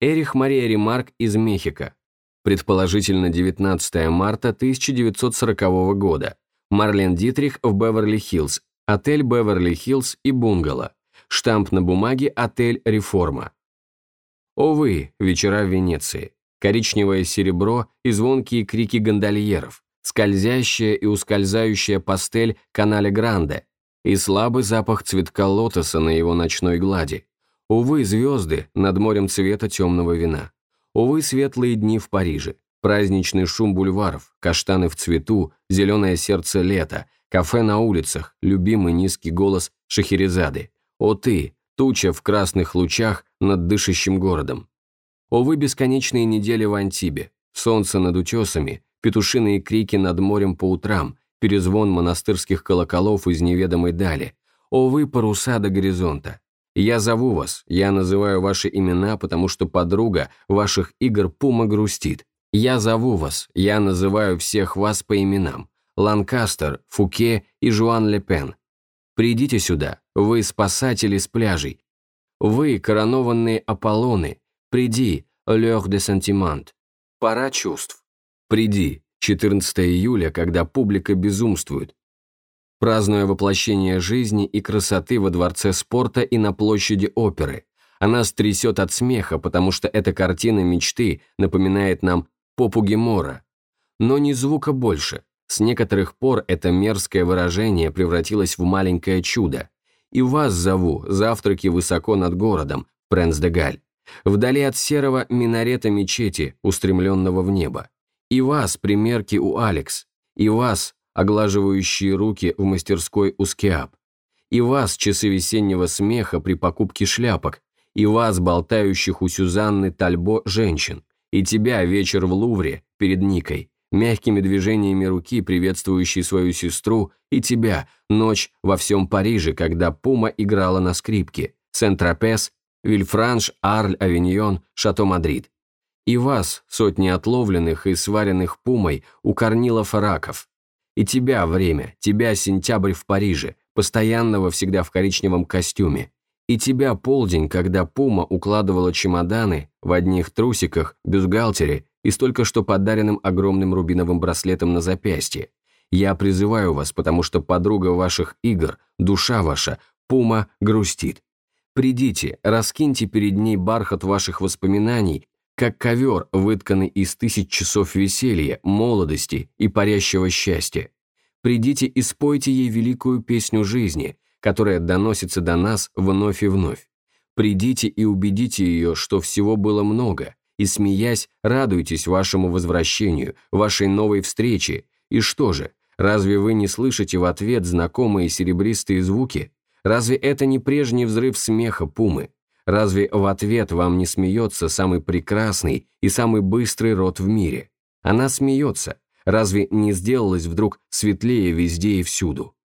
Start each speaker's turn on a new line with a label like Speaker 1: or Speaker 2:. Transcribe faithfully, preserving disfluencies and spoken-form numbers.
Speaker 1: Эрих Мария Ремарк из Мехико. Предположительно девятнадцатого марта тысяча девятьсот сорокового года. Марлен Дитрих в Беверли-Хиллз, отель Беверли-Хиллз и бунгало. Штамп на бумаге «Отель Реформа». О вы, вечера в Венеции. Коричневое серебро и звонкие крики гондольеров, скользящая и ускользающая пастель канале Гранде и слабый запах цветка лотоса на его ночной глади. Увы, звезды над морем цвета темного вина. Увы, светлые дни в Париже, праздничный шум бульваров, каштаны в цвету, зеленое сердце лета, кафе на улицах, любимый низкий голос Шахерезады. О ты, туча в красных лучах над дышащим городом. О вы, бесконечные недели в Антибе, солнце над утесами, петушиные крики над морем по утрам, перезвон монастырских колоколов из неведомой дали. О вы, паруса до горизонта. Я зову вас, я называю ваши имена, потому что подруга ваших игр Пума грустит. Я зову вас, я называю всех вас по именам. Ланкастер, Фуке и Жуан Ле Пен. Придите сюда, вы спасатели с пляжей. Вы, коронованные Аполлоны, приди, l'heure de sentiment. Пора чувств. Приди, четырнадцатого июля, когда публика безумствует, празднуя воплощение жизни и красоты во Дворце спорта и на площади оперы. Она трясет от смеха, потому что эта картина мечты напоминает нам попу Гемора. Но ни звука больше. С некоторых пор это мерзкое выражение превратилось в маленькое чудо. И вас зову, завтраки высоко над городом, Пренс-де-Галь, вдали от серого минарета мечети, устремленного в небо. И вас, примерки у Алекс, и вас, оглаживающие руки в мастерской у Скиап, и вас, часы весеннего смеха при покупке шляпок, и вас, болтающих у Сюзанны Тальбо женщин, и тебя, вечер в Лувре перед Никой, мягкими движениями руки, приветствующей свою сестру, и тебя, ночь во всем Париже, когда Пума играла на скрипке, Сен-Тропез, Вильфранш, Арль, Авиньон, Шато-Мадрид. И вас, сотни отловленных и сваренных Пумой у Корнилов и раков. И тебя, время, тебя, сентябрь в Париже, постоянного всегда в коричневом костюме. И тебя, полдень, когда Пума укладывала чемоданы в одних трусиках, бюстгальтере и с только что подаренным огромным рубиновым браслетом на запястье. Я призываю вас, потому что подруга ваших игр, душа ваша, Пума, грустит. Придите, раскиньте перед ней бархат ваших воспоминаний, как ковер, вытканный из тысяч часов веселья, молодости и парящего счастья. Придите и спойте ей великую песню жизни, которая доносится до нас вновь и вновь. Придите и убедите ее, что всего было много, и, смеясь, радуйтесь вашему возвращению, вашей новой встрече. И что же, разве вы не слышите в ответ знакомые серебристые звуки? Разве это не прежний взрыв смеха Пумы? Разве в ответ вам не смеется самый прекрасный и самый быстрый рот в мире? Она смеется. Разве не сделалась вдруг светлее везде и всюду?